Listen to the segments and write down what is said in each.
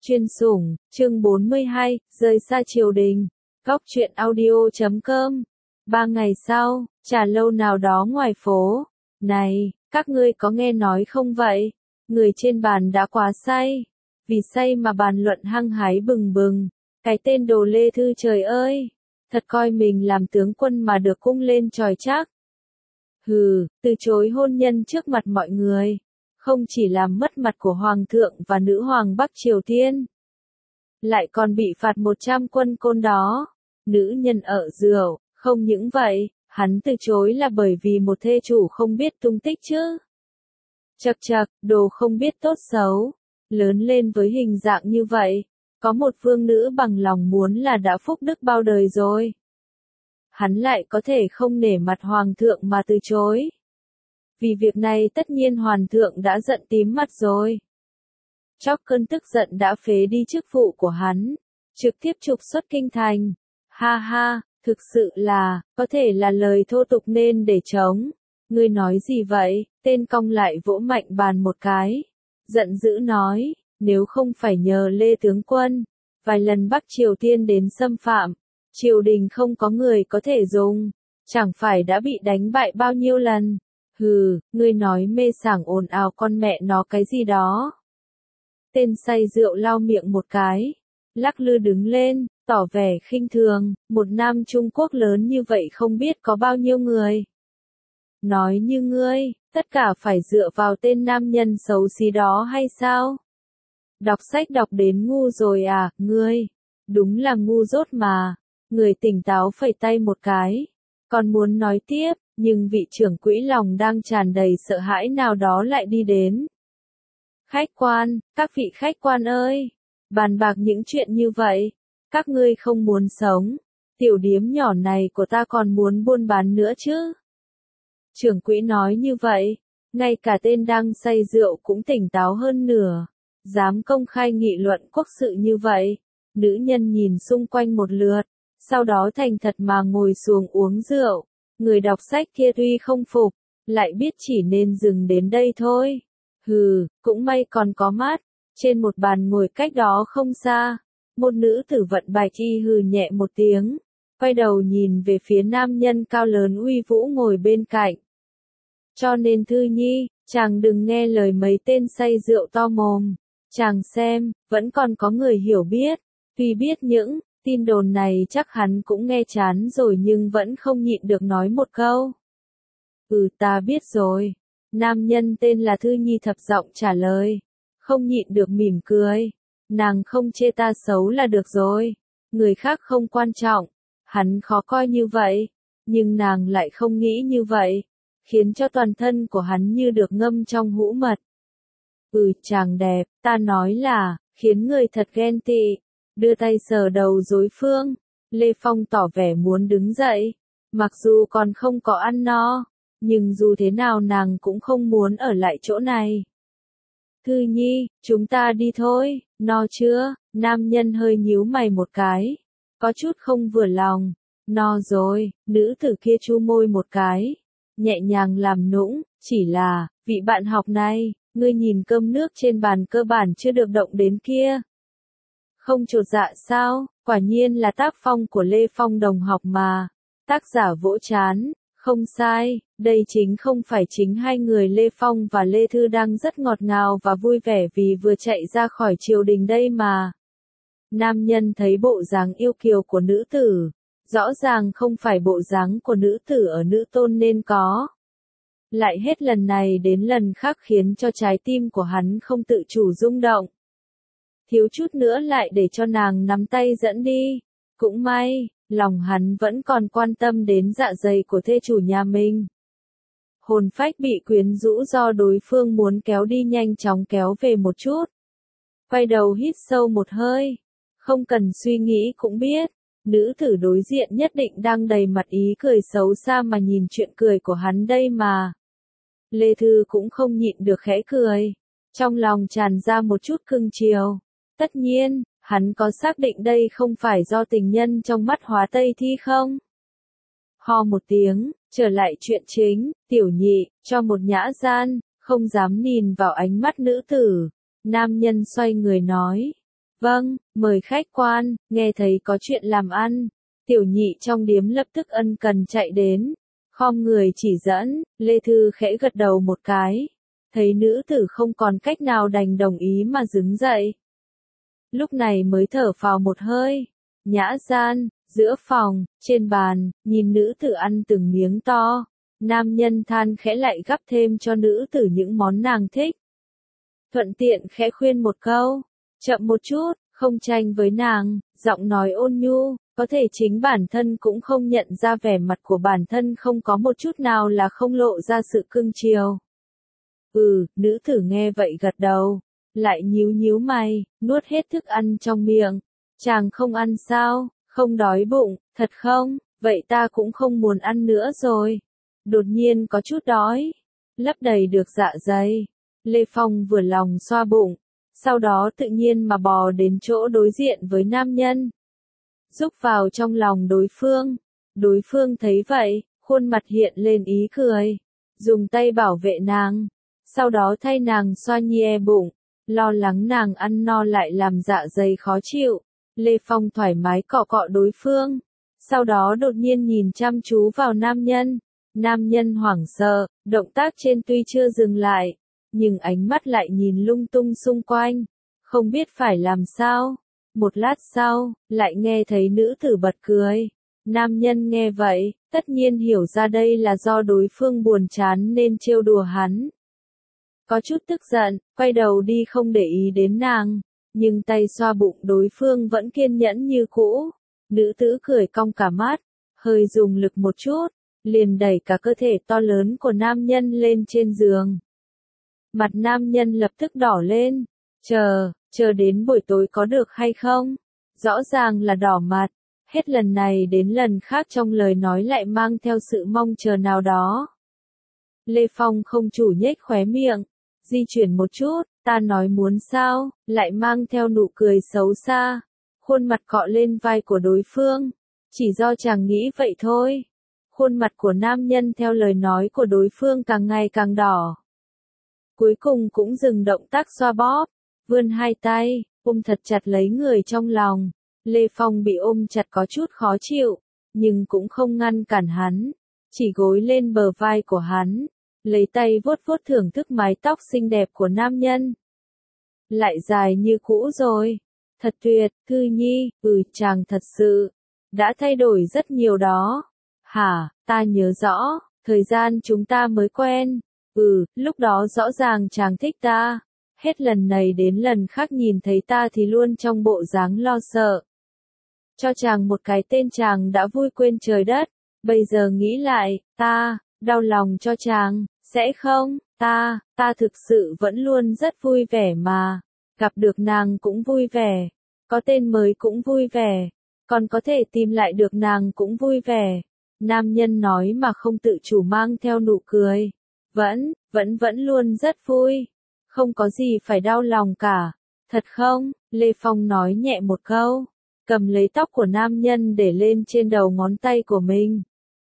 Chuyên sủng, chương 42, rời xa triều đình. Góc truyện audio.com. 3 ngày sau, trà lâu nào đó ngoài phố. Này, các ngươi có nghe nói không vậy? Người trên bàn đã quá say. Vì say mà bàn luận hăng hái bừng bừng. Cái tên đồ Lê Thư trời ơi! Thật coi mình làm tướng quân mà được cung lên chòi chắc. Hừ, từ chối hôn nhân trước mặt mọi người. Không chỉ làm mất mặt của Hoàng thượng và nữ hoàng Bắc Triều Tiên, lại còn bị phạt 100 quân côn đó. Nữ nhân ở rượu, không những vậy, hắn từ chối là bởi vì một thê chủ không biết tung tích chứ. Chậc chậc, đồ không biết tốt xấu, lớn lên với hình dạng như vậy, có một vương nữ bằng lòng muốn là đã phúc đức bao đời rồi. Hắn lại có thể không nể mặt Hoàng thượng mà từ chối. Vì việc này tất nhiên Hoàng thượng đã giận tím mặt rồi. Chóc cơn tức giận đã phế đi chức vụ của hắn, trực tiếp trục xuất kinh thành. Ha ha, thực sự là, có thể là lời thô tục nên để chống. Ngươi nói gì vậy? Tên cong lại vỗ mạnh bàn một cái. Giận dữ nói, nếu không phải nhờ Lê tướng quân, vài lần Bắc Triều Tiên đến xâm phạm, triều đình không có người có thể dùng, chẳng phải đã bị đánh bại bao nhiêu lần. Hừ, ngươi nói mê sảng ồn ào con mẹ nó cái gì đó. Tên say rượu lau miệng một cái, lắc lư đứng lên, tỏ vẻ khinh thường, một nam Trung Quốc lớn như vậy không biết có bao nhiêu người. Nói như ngươi, tất cả phải dựa vào tên nam nhân xấu xí đó hay sao? Đọc sách đọc đến ngu rồi à, ngươi? Đúng là ngu dốt mà. Người tỉnh táo phẩy tay một cái. Còn muốn nói tiếp, nhưng vị trưởng quỹ lòng đang tràn đầy sợ hãi nào đó lại đi đến. Khách quan, các vị khách quan ơi, bàn bạc những chuyện như vậy, các ngươi không muốn sống, tiểu điếm nhỏ này của ta còn muốn buôn bán nữa chứ. Trưởng quỹ nói như vậy, ngay cả tên đang say rượu cũng tỉnh táo hơn nửa, dám công khai nghị luận quốc sự như vậy. Nữ nhân nhìn xung quanh một lượt, sau đó thành thật mà ngồi xuống uống rượu. Người đọc sách kia tuy không phục, lại biết chỉ nên dừng đến đây thôi. Hừ, cũng may còn có mắt. Trên một bàn ngồi cách đó không xa, một nữ tử vận bạch y hừ nhẹ một tiếng, quay đầu nhìn về phía nam nhân cao lớn uy vũ ngồi bên cạnh. Cho nên Thư Nhi, chàng đừng nghe lời mấy tên say rượu to mồm. Chàng xem, vẫn còn có người hiểu biết. Tuy biết những tin đồn này chắc hắn cũng nghe chán rồi nhưng vẫn không nhịn được nói một câu. Ta biết rồi. Nam nhân tên là Thư Nhi thập giọng trả lời. Không nhịn được mỉm cười. Nàng không chê ta xấu là được rồi. Người khác không quan trọng. Hắn khó coi như vậy. Nhưng nàng lại không nghĩ như vậy. Khiến cho toàn thân của hắn như được ngâm trong hũ mật. Chàng đẹp, ta nói là, khiến người thật ghen tị. Đưa tay sờ đầu đối phương. Lê Phong tỏ vẻ muốn đứng dậy. Mặc dù còn không có ăn no, nhưng dù thế nào nàng cũng không muốn ở lại chỗ này. Thư Nhi, chúng ta đi thôi, no chưa? Nam nhân hơi nhíu mày một cái, có chút không vừa lòng. No rồi, nữ tử kia chu môi một cái, nhẹ nhàng làm nũng, chỉ là, vị bạn học này, ngươi nhìn cơm nước trên bàn cơ bản chưa được động đến kia. Không chột dạ sao? Quả nhiên là tác phong của Lê Phong đồng học mà. Tác giả vỗ chán, không sai, đây không phải chính hai người Lê Phong và Lê Thư đang rất ngọt ngào và vui vẻ vì vừa chạy ra khỏi triều đình đây mà. Nam nhân thấy bộ dáng yêu kiều của nữ tử, rõ ràng không phải bộ dáng của nữ tử ở nữ tôn nên có. Lại hết lần này đến lần khác khiến cho trái tim của hắn không tự chủ rung động. Thiếu chút nữa lại để cho nàng nắm tay dẫn đi. Cũng may, lòng hắn vẫn còn quan tâm đến dạ dày của thê chủ nhà mình. Hồn phách bị quyến rũ do đối phương muốn kéo đi nhanh chóng kéo về một chút. Quay đầu hít sâu một hơi. Không cần suy nghĩ cũng biết, nữ tử đối diện nhất định đang đầy mặt ý cười xấu xa mà nhìn chuyện cười của hắn đây mà. Lê Thư cũng không nhịn được khẽ cười. Trong lòng tràn ra một chút cưng chiều. Tất nhiên, hắn có xác định đây không phải do tình nhân trong mắt Hóa Tây Thi không? Ho một tiếng, trở lại chuyện chính, tiểu nhị, cho một nhã gian, không dám nhìn vào ánh mắt nữ tử. Nam nhân xoay người nói. Vâng, mời khách quan, nghe thấy có chuyện làm ăn. Tiểu nhị trong điếm lập tức ân cần chạy đến. Khom người chỉ dẫn, Lê Thư khẽ gật đầu một cái. Thấy nữ tử không còn cách nào đành đồng ý mà đứng dậy. Lúc này mới thở phào một hơi. Nhã gian, giữa phòng, trên bàn, nhìn nữ tử ăn từng miếng to. Nam nhân than khẽ lại gắp thêm cho nữ tử những món nàng thích. Thuận tiện khẽ khuyên một câu. Chậm một chút, không tranh với nàng, giọng nói ôn nhu, có thể chính bản thân cũng không nhận ra vẻ mặt của bản thân không có một chút nào là không lộ ra sự cưng chiều. Nữ tử nghe vậy gật đầu, lại nhíu nhíu mày, nuốt hết thức ăn trong miệng. Chàng không ăn sao, không đói bụng, thật không, vậy ta cũng không muốn ăn nữa rồi. Đột nhiên có chút đói, lấp đầy được dạ dày. Lê Phong vừa lòng xoa bụng, sau đó tự nhiên mà bò đến chỗ đối diện với nam nhân. Rúc vào trong lòng đối phương. Đối phương thấy vậy, khuôn mặt hiện lên ý cười. Dùng tay bảo vệ nàng. Sau đó thay nàng xoa nhẹ bụng. Lo lắng nàng ăn no lại làm dạ dày khó chịu. Lê Phong thoải mái cọ cọ đối phương. Sau đó đột nhiên nhìn chăm chú vào nam nhân. Nam nhân hoảng sợ, động tác trên tuy chưa dừng lại. Nhưng ánh mắt lại nhìn lung tung xung quanh. Không biết phải làm sao. Một lát sau, lại nghe thấy nữ tử bật cười. Nam nhân nghe vậy, tất nhiên hiểu ra đây là do đối phương buồn chán nên trêu đùa hắn. Có chút tức giận, quay đầu đi không để ý đến nàng. Nhưng tay xoa bụng đối phương vẫn kiên nhẫn như cũ. Nữ tử cười cong cả mắt, hơi dùng lực một chút, liền đẩy cả cơ thể to lớn của nam nhân lên trên giường. Mặt nam nhân lập tức đỏ lên. Chờ đến buổi tối có được hay không? Rõ ràng là đỏ mặt. Hết lần này đến lần khác trong lời nói lại mang theo sự mong chờ nào đó. Lê Phong không chủ nhếch khóe miệng. Di chuyển một chút, ta nói muốn sao, lại mang theo nụ cười xấu xa. Khuôn mặt cọ lên vai của đối phương. Chỉ do chàng nghĩ vậy thôi. Khuôn mặt của nam nhân theo lời nói của đối phương càng ngày càng đỏ. Cuối cùng cũng dừng động tác xoa bóp. Vươn hai tay, ôm thật chặt lấy người trong lòng. Lê Phong bị ôm chặt có chút khó chịu, nhưng cũng không ngăn cản hắn. Chỉ gối lên bờ vai của hắn, lấy tay vuốt vuốt thưởng thức mái tóc xinh đẹp của nam nhân. Lại dài như cũ rồi. Thật tuyệt, Thư Nhi, chàng thật sự đã thay đổi rất nhiều đó. Hả, ta nhớ rõ, thời gian chúng ta mới quen. Lúc đó rõ ràng chàng thích ta. Hết lần này đến lần khác nhìn thấy ta thì luôn trong bộ dáng lo sợ. Cho chàng một cái tên chàng đã vui quên trời đất. Bây giờ nghĩ lại, ta, đau lòng cho chàng, sẽ không, ta thực sự vẫn luôn rất vui vẻ mà. Gặp được nàng cũng vui vẻ, có tên mới cũng vui vẻ, còn có thể tìm lại được nàng cũng vui vẻ. Nam nhân nói mà không tự chủ mang theo nụ cười. Vẫn luôn rất vui. Không có gì phải đau lòng cả. Thật không? Lê Phong nói nhẹ một câu. Cầm lấy tóc của nam nhân để lên trên đầu ngón tay của mình.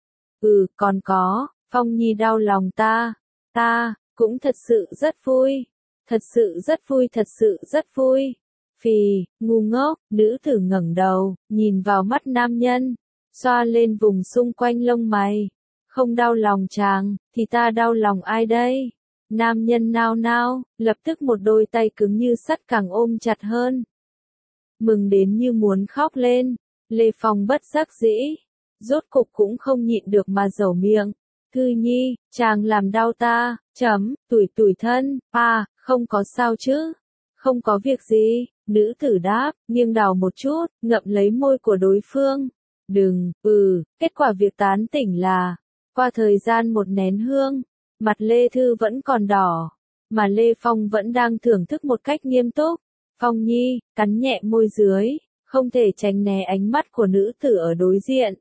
Còn có, Phong Nhi đau lòng ta. Ta, cũng thật sự rất vui. Thật sự rất vui, thật sự rất vui. Phì, ngu ngốc, nữ tử ngẩng đầu, nhìn vào mắt nam nhân. Xoa lên vùng xung quanh lông mày. Không đau lòng chàng, thì ta đau lòng ai đây? Nam nhân nao nao, lập tức một đôi tay cứng như sắt càng ôm chặt hơn. Mừng đến như muốn khóc lên. Lê Phong bất đắc dĩ. Rốt cục cũng không nhịn được mà dẩu miệng. Thư Nhi, chàng làm đau ta, tủi thân, không có sao chứ. Không có việc gì, nữ tử đáp, nghiêng đầu một chút, ngậm lấy môi của đối phương. Đừng, kết quả việc tán tỉnh là, qua thời gian một nén hương, mặt Lê Thư vẫn còn đỏ, mà Lê Phong vẫn đang thưởng thức một cách nghiêm túc. Phong Nhi, cắn nhẹ môi dưới, không thể tránh né ánh mắt của nữ tử ở đối diện.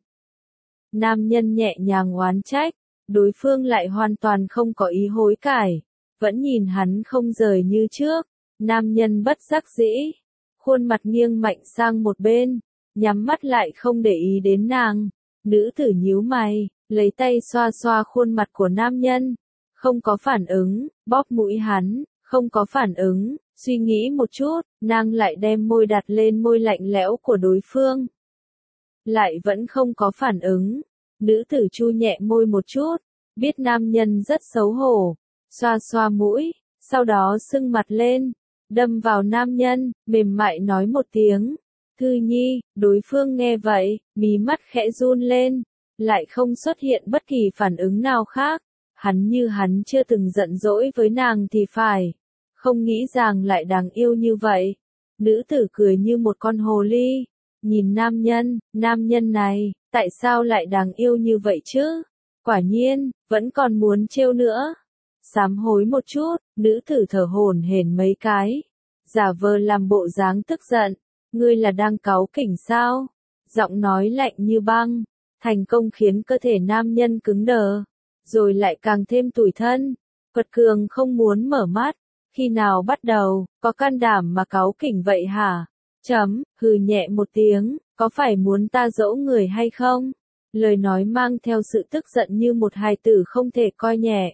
Nam nhân nhẹ nhàng oán trách, đối phương lại hoàn toàn không có ý hối cải, vẫn nhìn hắn không rời như trước. Nam nhân bất đắc dĩ, khuôn mặt nghiêng mạnh sang một bên, nhắm mắt lại không để ý đến nàng. Nữ tử nhíu mày, lấy tay xoa xoa khuôn mặt của nam nhân, không có phản ứng, bóp mũi hắn, không có phản ứng, suy nghĩ một chút, nàng lại đem môi đặt lên môi lạnh lẽo của đối phương. Lại vẫn không có phản ứng. Nữ tử chu nhẹ môi một chút, biết nam nhân rất xấu hổ, xoa xoa mũi, sau đó sưng mặt lên, đâm vào nam nhân, mềm mại nói một tiếng. Thư Nhi, đối phương nghe vậy, mí mắt khẽ run lên, lại không xuất hiện bất kỳ phản ứng nào khác. Hắn chưa từng giận dỗi với nàng thì phải. Không nghĩ rằng lại đáng yêu như vậy. Nữ tử cười như một con hồ ly. Nhìn nam nhân này, tại sao lại đáng yêu như vậy chứ? Quả nhiên, vẫn còn muốn trêu nữa. Sám hối một chút, nữ tử thở hổn hển mấy cái. Giả vờ làm bộ dáng tức giận. Ngươi là đang cáu kỉnh sao? Giọng nói lạnh như băng. Thành công khiến cơ thể nam nhân cứng đờ. Rồi lại càng thêm tủi thân. Quật cường không muốn mở mắt. Khi nào bắt đầu, có can đảm mà cáu kỉnh vậy hả? Hừ nhẹ một tiếng, có phải muốn ta dỗ người hay không? Lời nói mang theo sự tức giận như một hài tử không thể coi nhẹ.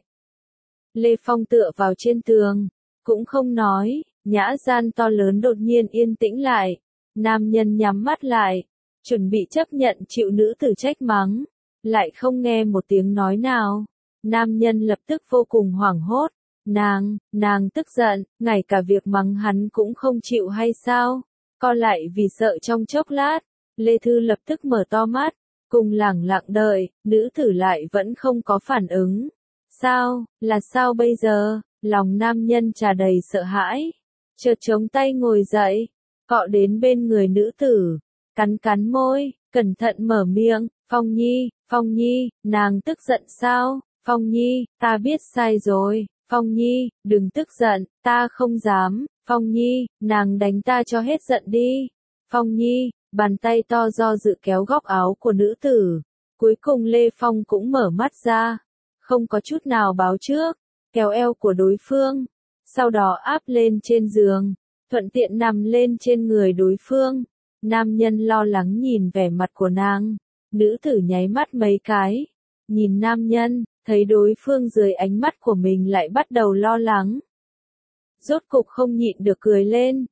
Lê Phong tựa vào trên tường, cũng không nói, nhã gian to lớn đột nhiên yên tĩnh lại. Nam nhân nhắm mắt lại, chuẩn bị chấp nhận chịu nữ tử trách mắng, lại không nghe một tiếng nói nào. Nam nhân lập tức vô cùng hoảng hốt. Nàng tức giận, ngay cả việc mắng hắn cũng không chịu hay sao? Co lại vì sợ trong chốc lát, Lê Thư lập tức mở to mắt, cùng lẳng lặng đợi, nữ tử lại vẫn không có phản ứng. Sao, là sao bây giờ? Lòng nam nhân trà đầy sợ hãi, chợt chống tay ngồi dậy, cọ đến bên người nữ tử, cắn môi, cẩn thận mở miệng, Phong Nhi, nàng tức giận sao? Phong Nhi, ta biết sai rồi. Phong Nhi, đừng tức giận, ta không dám. Phong Nhi, nàng đánh ta cho hết giận đi. Phong Nhi, bàn tay to do dự kéo góc áo của nữ tử. Cuối cùng Lê Phong cũng mở mắt ra. Không có chút nào báo trước, kéo eo của đối phương. Sau đó áp lên trên giường, thuận tiện nằm lên trên người đối phương. Nam nhân lo lắng nhìn vẻ mặt của nàng. Nữ tử nháy mắt mấy cái. Nhìn nam nhân, thấy đối phương dưới ánh mắt của mình lại bắt đầu lo lắng. Rốt cục không nhịn được cười lên.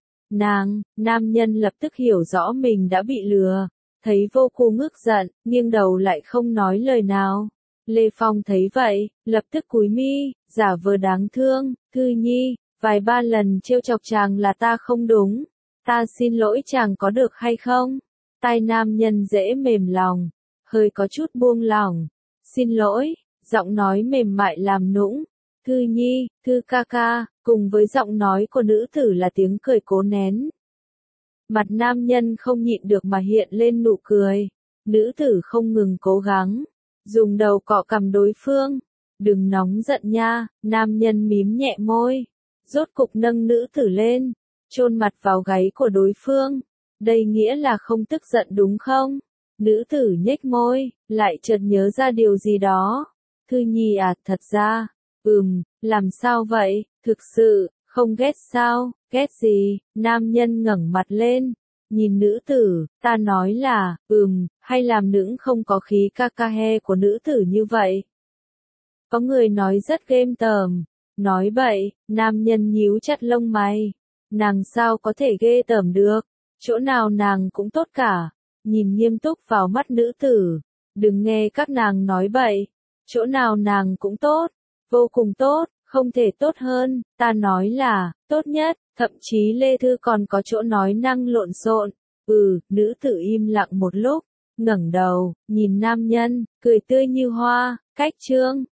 Nam nhân lập tức hiểu rõ mình đã bị lừa. Thấy vô cùng ức giận, nghiêng đầu lại không nói lời nào. Lê Phong thấy vậy, lập tức cúi mi, giả vờ đáng thương. Thư Nhi, vài ba lần trêu chọc chàng là ta không đúng. Ta xin lỗi chàng có được hay không? Tai nam nhân dễ mềm lòng, hơi có chút buông lỏng. Xin lỗi, giọng nói mềm mại làm nũng. Thư Nhi, Thư ca ca, cùng với giọng nói của nữ tử là tiếng cười cố nén. Mặt nam nhân không nhịn được mà hiện lên nụ cười. Nữ tử không ngừng cố gắng, dùng đầu cọ cằm đối phương. Đừng nóng giận nha, nam nhân mím nhẹ môi. Rốt cục nâng nữ tử lên, chôn mặt vào gáy của đối phương. Đây nghĩa là không tức giận đúng không? Nữ tử nhếch môi, lại chợt nhớ ra điều gì đó. Thư Nhi à, thật ra, làm sao vậy, thực sự, không ghét sao, ghét gì? Nam nhân ngẩng mặt lên, nhìn nữ tử, ta nói là, hay làm nũng không có khí ca ca he của nữ tử như vậy. Có người nói rất ghêm tởm, nói bậy, nam nhân nhíu chặt lông mày. Nàng sao có thể ghê tởm được, chỗ nào nàng cũng tốt cả. Nhìn nghiêm túc vào mắt nữ tử, đừng nghe các nàng nói bậy, chỗ nào nàng cũng tốt, vô cùng tốt, không thể tốt hơn, ta nói là, tốt nhất, thậm chí Lê Thư còn có chỗ nói năng lộn xộn. Nữ tử im lặng một lúc, ngẩng đầu, nhìn nam nhân, cười tươi như hoa, cách chương.